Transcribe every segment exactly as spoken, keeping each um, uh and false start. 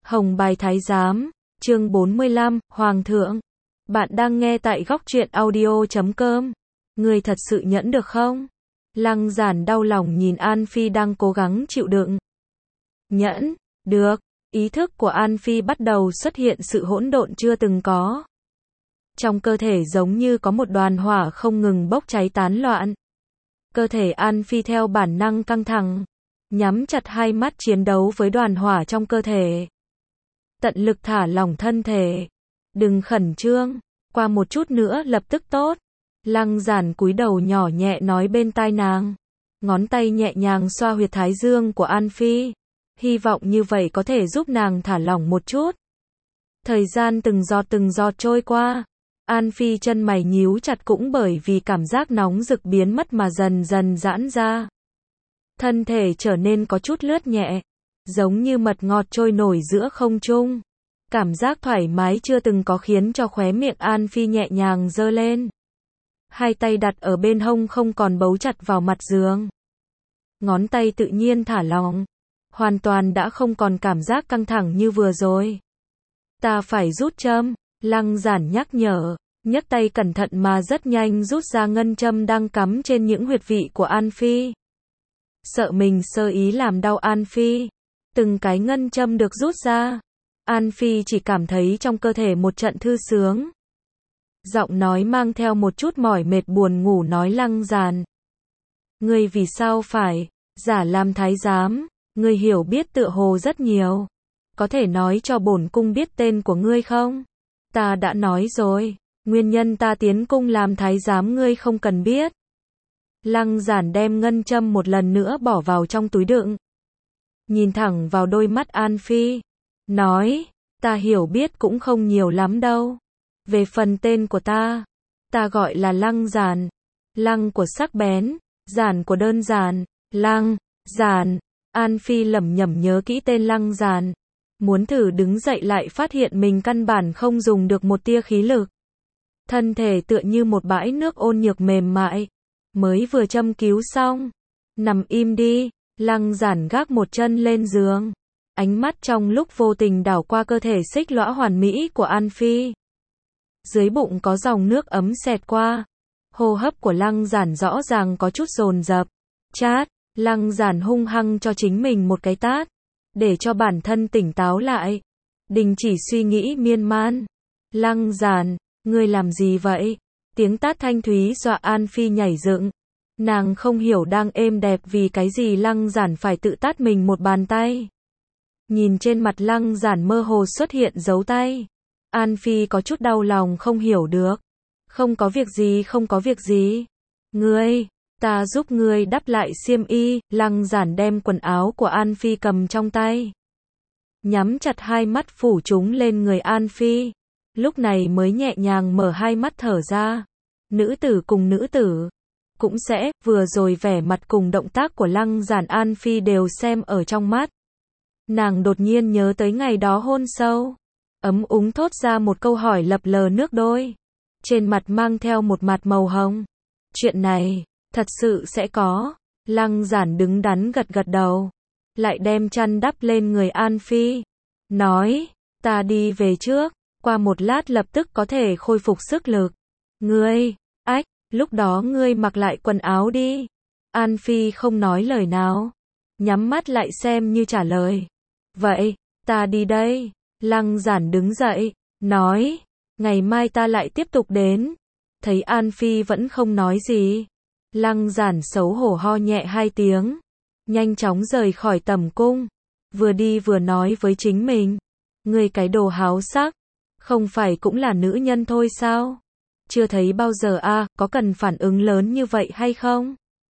Hồng Bài Thái Giám, chương bốn mươi lăm, Hoàng thượng. Bạn đang nghe tại góc truyện audio chấm com. Ngươi thật sự nhẫn được không? Lăng Giản đau lòng nhìn An Phi đang cố gắng chịu đựng. Nhẫn, được. Ý thức của An Phi bắt đầu xuất hiện sự hỗn độn chưa từng có. Trong cơ thể giống như có một đoàn hỏa không ngừng bốc cháy tán loạn. Cơ thể An Phi theo bản năng căng thẳng, nhắm chặt hai mắt chiến đấu với đoàn hỏa trong cơ thể. Tận lực thả lỏng thân thể. Đừng khẩn trương, qua một chút nữa lập tức tốt. Lăng Giản cúi đầu nhỏ nhẹ nói bên tai nàng. Ngón tay nhẹ nhàng xoa huyệt thái dương của An Phi. Hy vọng như vậy có thể giúp nàng thả lỏng một chút. Thời gian từng giọt từng giọt trôi qua. An Phi chân mày nhíu chặt cũng bởi vì cảm giác nóng rực biến mất mà dần dần giãn ra. Thân thể trở nên có chút lướt nhẹ, giống như mật ngọt trôi nổi giữa không trung. Cảm giác thoải mái chưa từng có khiến cho khóe miệng An Phi nhẹ nhàng giơ lên. Hai tay đặt ở bên hông không còn bấu chặt vào mặt giường. Ngón tay tự nhiên thả lỏng, hoàn toàn đã không còn cảm giác căng thẳng như vừa rồi. Ta phải rút châm, Lăng Giản nhắc nhở, nhấc tay cẩn thận mà rất nhanh rút ra ngân châm đang cắm trên những huyệt vị của An Phi. Sợ mình sơ ý làm đau An Phi. Từng cái ngân châm được rút ra. An Phi chỉ cảm thấy trong cơ thể một trận thư sướng. Giọng nói mang theo một chút mỏi mệt buồn ngủ nói Lăng Giản. Ngươi vì sao phải giả làm thái giám, ngươi hiểu biết tựa hồ rất nhiều. Có thể nói cho bổn cung biết tên của ngươi không? Ta đã nói rồi, nguyên nhân ta tiến cung làm thái giám ngươi không cần biết. Lăng Giản đem ngân châm một lần nữa bỏ vào trong túi đựng. Nhìn thẳng vào đôi mắt An Phi. Nói, ta hiểu biết cũng không nhiều lắm đâu. Về phần tên của ta, ta gọi là Lăng Giản. Lăng của sắc bén, giản của đơn giản, Lăng, Giản. An Phi lẩm nhẩm nhớ kỹ tên Lăng Giản. Muốn thử đứng dậy lại phát hiện mình căn bản không dùng được một tia khí lực. Thân thể tựa như một bãi nước ôn nhược mềm mại. Mới vừa châm cứu xong. Nằm im đi. Lăng Giản gác một chân lên giường. Ánh mắt trong lúc vô tình đảo qua cơ thể xích lõa hoàn mỹ của An Phi. Dưới bụng có dòng nước ấm xẹt qua. Hô hấp của Lăng Giản rõ ràng có chút dồn dập. Chát, Lăng Giản hung hăng cho chính mình một cái tát. Để cho bản thân tỉnh táo lại. Đình chỉ suy nghĩ miên man. Lăng Giản, ngươi làm gì vậy? Tiếng tát thanh thúy dọa An Phi nhảy dựng. Nàng không hiểu đang êm đẹp vì cái gì Lăng Giản phải tự tát mình một bàn tay. Nhìn trên mặt Lăng Giản mơ hồ xuất hiện dấu tay. An Phi có chút đau lòng không hiểu được. Không có việc gì không có việc gì. Ngươi, ta giúp ngươi đắp lại xiêm y. Lăng Giản đem quần áo của An Phi cầm trong tay. Nhắm chặt hai mắt phủ chúng lên người An Phi. Lúc này mới nhẹ nhàng mở hai mắt thở ra. Nữ tử cùng nữ tử. Cũng sẽ, vừa rồi vẻ mặt cùng động tác của Lăng Giản An Phi đều xem ở trong mắt. Nàng đột nhiên nhớ tới ngày đó hôn sâu. Ấm úng thốt ra một câu hỏi lập lờ nước đôi. Trên mặt mang theo một mặt màu hồng. Chuyện này, thật sự sẽ có. Lăng Giản đứng đắn gật gật đầu. Lại đem chăn đắp lên người An Phi. Nói, ta đi về trước. Qua một lát lập tức có thể khôi phục sức lực. Ngươi, ách, lúc đó ngươi mặc lại quần áo đi. An Phi không nói lời nào. Nhắm mắt lại xem như trả lời. Vậy, ta đi đây. Lăng Giản đứng dậy, nói, ngày mai ta lại tiếp tục đến. Thấy An Phi vẫn không nói gì. Lăng Giản xấu hổ ho nhẹ hai tiếng. Nhanh chóng rời khỏi tầm cung. Vừa đi vừa nói với chính mình. Ngươi cái đồ háo sắc. Không phải cũng là nữ nhân thôi sao? Chưa thấy bao giờ a, à, có cần phản ứng lớn như vậy hay không?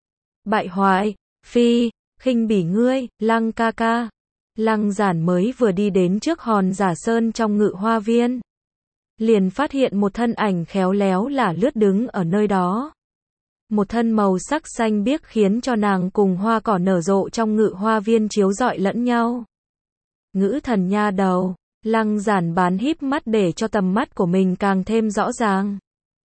Bại hoại, Phi, khinh bỉ ngươi, Lăng ca ca. Lăng Giản mới vừa đi đến trước hòn giả sơn trong Ngự Hoa Viên. Liền phát hiện một thân ảnh khéo léo là lướt đứng ở nơi đó. Một thân màu sắc xanh biếc khiến cho nàng cùng hoa cỏ nở rộ trong Ngự Hoa Viên chiếu rọi lẫn nhau. Ngữ thần nha đầu. Lăng Giản bán híp mắt để cho tầm mắt của mình càng thêm rõ ràng.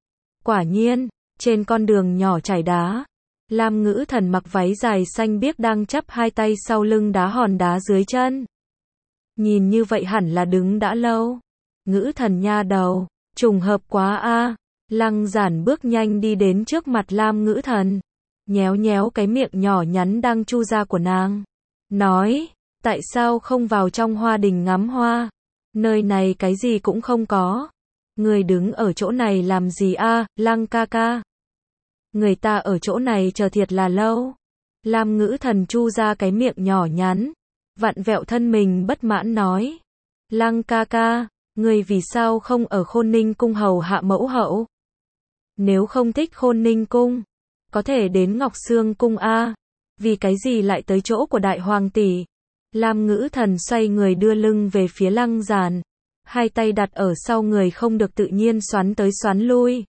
Quả nhiên, trên con đường nhỏ trải đá, Lam Ngữ Thần mặc váy dài xanh biếc đang chắp hai tay sau lưng đá hòn đá dưới chân. nhìn như vậy hẳn là đứng đã lâu. Ngữ thần nha đầu, trùng hợp quá a. Lăng Giản bước nhanh đi đến trước mặt Lam Ngữ Thần, nhéo nhéo cái miệng nhỏ nhắn đang chu ra của nàng. Nói, tại sao không vào trong hoa đình ngắm hoa? Nơi này cái gì cũng không có. Người đứng ở chỗ này làm gì a, Lăng ca ca? Người ta ở chỗ này chờ thiệt là lâu. Lam Ngữ Thần chu ra cái miệng nhỏ nhắn, vặn vẹo thân mình bất mãn nói. Lăng ca ca, người vì sao không ở Khôn Ninh cung hầu hạ mẫu hậu? Nếu không thích Khôn Ninh cung, có thể đến Ngọc Sương cung a. Vì cái gì lại tới chỗ của đại hoàng tỷ? Lam Ngữ Thần xoay người đưa lưng về phía Lăng Giản, hai tay đặt ở sau người không được tự nhiên xoắn tới xoắn lui.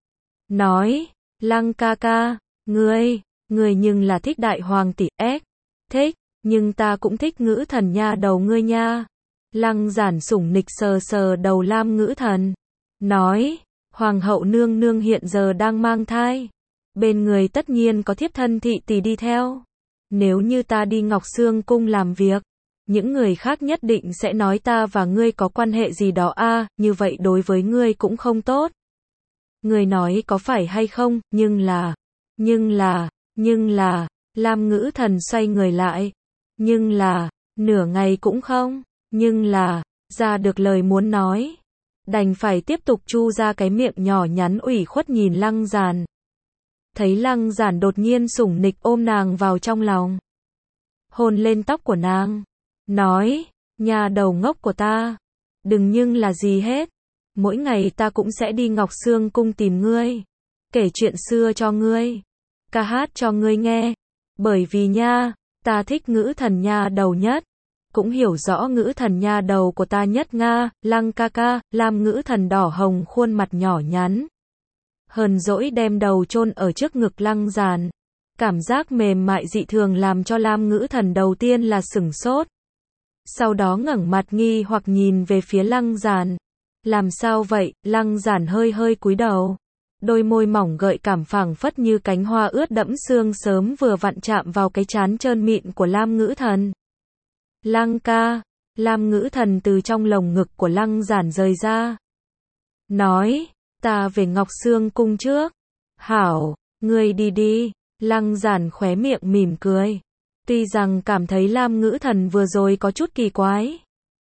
Nói, Lăng ca ca, ngươi, ngươi nhưng là thích đại hoàng tỷ, ếch, thích, nhưng ta cũng thích Ngữ Thần nha đầu ngươi nha. Lăng Giản sủng nịch sờ sờ đầu Lam Ngữ Thần, nói, hoàng hậu nương nương hiện giờ đang mang thai, bên người tất nhiên có thiếp thân thị tỷ đi theo. Nếu như ta đi Ngọc Sương cung làm việc, những người khác nhất định sẽ nói ta và ngươi có quan hệ gì đó a, như vậy đối với ngươi cũng không tốt. Ngươi nói có phải hay không, nhưng là, nhưng là, nhưng là, Lam Ngữ Thần xoay người lại, nhưng là, nửa ngày cũng không, nhưng là, ra được lời muốn nói, đành phải tiếp tục chu ra cái miệng nhỏ nhắn ủy khuất nhìn Lăng Giản. Thấy Lăng Giản đột nhiên sủng nịch ôm nàng vào trong lòng, hôn lên tóc của nàng, nói, nhà đầu ngốc của ta, đừng nhưng là gì hết, mỗi ngày ta cũng sẽ đi Ngọc Sương cung tìm ngươi, kể chuyện xưa cho ngươi, ca hát cho ngươi nghe, bởi vì nha, ta thích Ngữ Thần nha đầu nhất, cũng hiểu rõ Ngữ Thần nha đầu của ta nhất nga. Lăng ca ca. Lam Ngữ Thần đỏ hồng khuôn mặt nhỏ nhắn, hờn dỗi đem đầu chôn ở trước ngực Lăng Giản, cảm giác mềm mại dị thường làm cho Lam Ngữ Thần đầu tiên là sửng sốt, sau đó ngẩng mặt nghi hoặc nhìn về phía Lăng Giản. Làm sao vậy? Lăng Giản hơi hơi cúi đầu, đôi môi mỏng gợi cảm phảng phất như cánh hoa ướt đẫm sương sớm vừa vặn chạm vào cái trán trơn mịn của Lam Ngữ Thần. Lăng ca. Lam Ngữ Thần từ trong lồng ngực của Lăng Giản rời ra, nói, ta về Ngọc Sương cung trước. Hảo, ngươi đi đi. Lăng Giản khóe miệng mỉm cười, tuy rằng cảm thấy Lam Ngữ Thần vừa rồi có chút kỳ quái,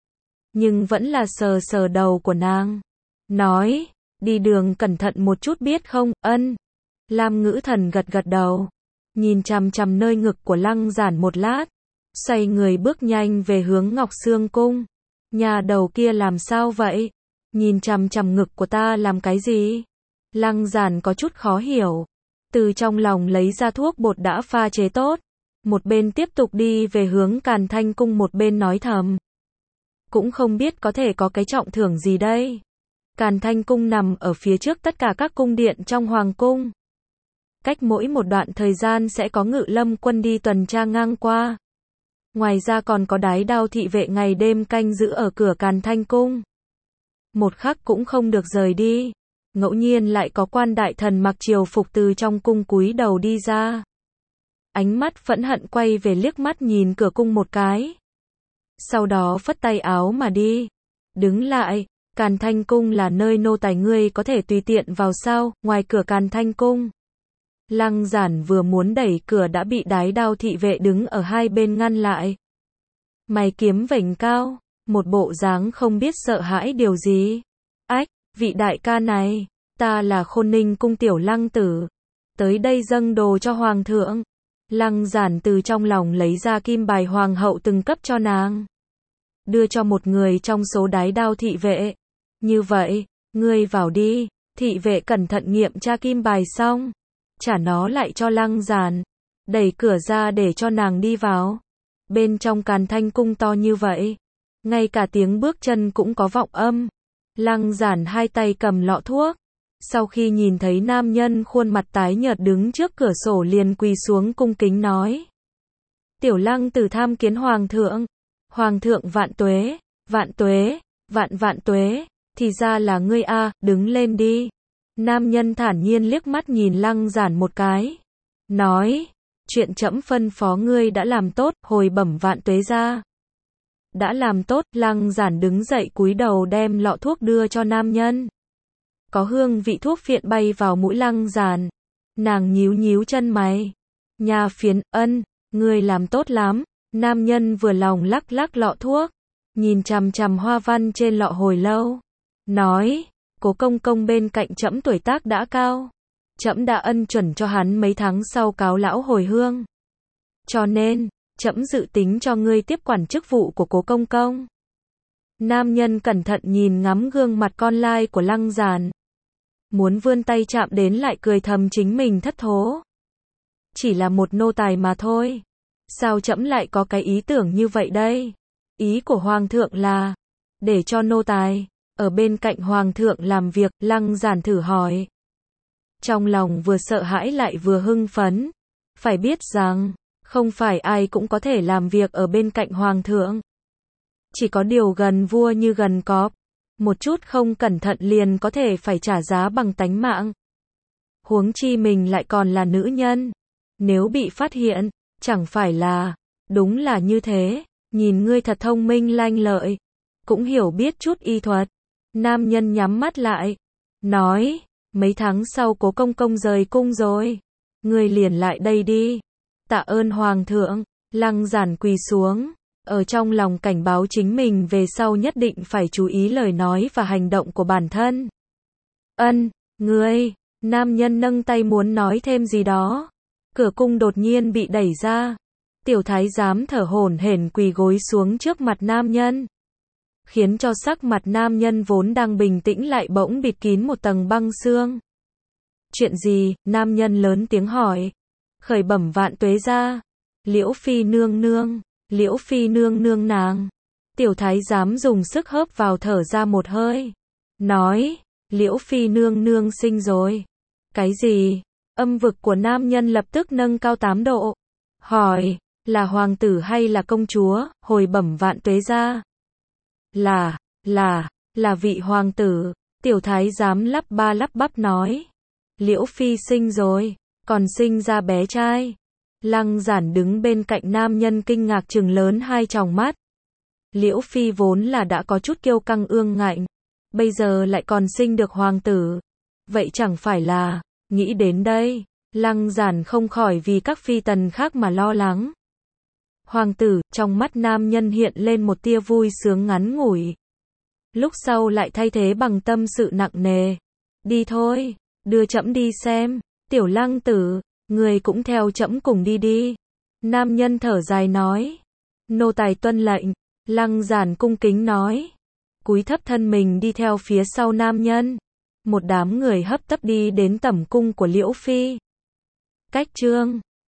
nhưng vẫn là sờ sờ đầu của nàng, nói, đi đường cẩn thận một chút biết không? Ân. Lam Ngữ Thần gật gật đầu, nhìn chằm chằm nơi ngực của Lăng Giản một lát, xoay người bước nhanh về hướng Ngọc Sương cung. Nhà đầu kia làm sao vậy? Nhìn chằm chằm ngực của ta làm cái gì? Lăng Giản có chút khó hiểu, từ trong lòng lấy ra thuốc bột đã pha chế tốt, một bên tiếp tục đi về hướng Càn Thanh cung, một bên nói thầm, cũng không biết có thể có cái trọng thưởng gì đây. Càn Thanh cung nằm ở phía trước tất cả các cung điện trong hoàng cung, cách mỗi một đoạn thời gian sẽ có ngự lâm quân đi tuần tra ngang qua. Ngoài ra còn có đái đao thị vệ ngày đêm canh giữ ở cửa Càn Thanh cung, một khắc cũng không được rời đi. Ngẫu nhiên lại có quan đại thần mặc triều phục từ trong cung cúi đầu đi ra, ánh mắt phẫn hận quay về liếc mắt nhìn cửa cung một cái, sau đó phất tay áo mà đi. Đứng lại, Càn Thanh cung là nơi nô tài ngươi có thể tùy tiện vào sao? Ngoài cửa Càn Thanh cung, Lăng Giản vừa muốn đẩy cửa đã bị đái đao thị vệ đứng ở hai bên ngăn lại. Mày kiếm vểnh cao, một bộ dáng không biết sợ hãi điều gì. Ách, vị đại ca này, ta là Khôn Ninh cung tiểu Lăng tử, tới đây dâng đồ cho hoàng thượng. Lăng Giản từ trong lòng lấy ra kim bài hoàng hậu từng cấp cho nàng, đưa cho một người trong số đái đao thị vệ. Như vậy, ngươi vào đi. Thị vệ cẩn thận nghiệm tra kim bài xong, trả nó lại cho Lăng Giản, đẩy cửa ra để cho nàng đi vào. Bên trong Càn Thanh cung to như vậy, ngay cả tiếng bước chân cũng có vọng âm. Lăng Giản hai tay cầm lọ thuốc, sau khi nhìn thấy nam nhân khuôn mặt tái nhợt đứng trước cửa sổ liền quỳ xuống cung kính nói, tiểu Lăng tử tham kiến hoàng thượng. Hoàng thượng vạn tuế, vạn tuế, vạn vạn tuế. Thì ra là ngươi a, đứng lên đi. Nam nhân thản nhiên liếc mắt nhìn Lăng Giản một cái, nói, chuyện trẫm phân phó ngươi đã làm tốt, hồi bẩm vạn tuế ra. đã làm tốt, Lăng Giản đứng dậy cúi đầu đem lọ thuốc đưa cho nam nhân. Có hương vị thuốc phiện bay vào mũi Lăng Giản. Nàng nhíu nhíu chân mày. Nha phiến, ân, ngươi làm tốt lắm. Nam nhân vừa lòng lắc lắc lọ thuốc, nhìn chằm chằm hoa văn trên lọ hồi lâu. Nói, Cố công công bên cạnh trẫm tuổi tác đã cao. Trẫm đã ân chuẩn cho hắn mấy tháng sau cáo lão hồi hương. Cho nên, trẫm dự tính cho ngươi tiếp quản chức vụ của Cố công công. Nam nhân cẩn thận nhìn ngắm gương mặt con lai của Lăng Giản. Muốn vươn tay chạm đến lại cười thầm chính mình thất thố. Chỉ là một nô tài mà thôi. Sao trẫm lại có cái ý tưởng như vậy đây? Ý của Hoàng thượng là, để cho nô tài, ở bên cạnh Hoàng thượng làm việc, Lăng Giản thử hỏi. Trong lòng vừa sợ hãi lại vừa hưng phấn. Phải biết rằng, không phải ai cũng có thể làm việc ở bên cạnh Hoàng thượng. Chỉ có điều gần vua như gần cọp. Một chút không cẩn thận liền có thể phải trả giá bằng tánh mạng. Huống chi mình lại còn là nữ nhân. Nếu bị phát hiện, chẳng phải là, đúng là như thế, nhìn ngươi thật thông minh lanh lợi, cũng hiểu biết chút y thuật. Nam nhân nhắm mắt lại, nói, mấy tháng sau Cố công công rời cung rồi, ngươi liền lại đây đi. Tạ ơn Hoàng thượng. Lăng Giản quỳ xuống, ở trong lòng cảnh báo chính mình về sau nhất định phải chú ý lời nói và hành động của bản thân. Ân, ngươi, nam nhân nâng tay muốn nói thêm gì đó. Cửa cung đột nhiên bị đẩy ra. Tiểu thái giám thở hổn hển quỳ gối xuống trước mặt nam nhân. Khiến cho sắc mặt nam nhân vốn đang bình tĩnh lại bỗng bịt kín một tầng băng xương. Chuyện gì? Nam nhân lớn tiếng hỏi. Khởi bẩm vạn tuế gia. Liễu phi nương nương. Liễu phi nương nương nàng. Tiểu thái giám dùng sức hớp vào thở ra một hơi. Nói, Liễu phi nương nương sinh rồi. Cái gì? Âm vực của nam nhân lập tức nâng cao tám độ. Hỏi, là hoàng tử hay là công chúa? Hồi bẩm vạn tuế gia. Là, là, là vị hoàng tử. Tiểu thái giám lắp ba lắp bắp nói. Liễu phi sinh rồi, còn sinh ra bé trai. Lăng Giản đứng bên cạnh nam nhân kinh ngạc trừng lớn hai tròng mắt. Liễu phi vốn là đã có chút kiêu căng ương ngạnh, bây giờ lại còn sinh được hoàng tử. Vậy chẳng phải là, nghĩ đến đây, Lăng Giản không khỏi vì các phi tần khác mà lo lắng. Hoàng tử, trong mắt nam nhân hiện lên một tia vui sướng ngắn ngủi. Lúc sau lại thay thế bằng tâm sự nặng nề. Đi thôi, đưa trẫm đi xem. Tiểu Lăng tử, người cũng theo trẫm cùng đi đi. Nam nhân thở dài nói. Nô tài tuân lệnh. Lăng Giản cung kính nói. Cúi thấp thân mình đi theo phía sau nam nhân. Một đám người hấp tấp đi đến tẩm cung của Liễu phi. Cách chương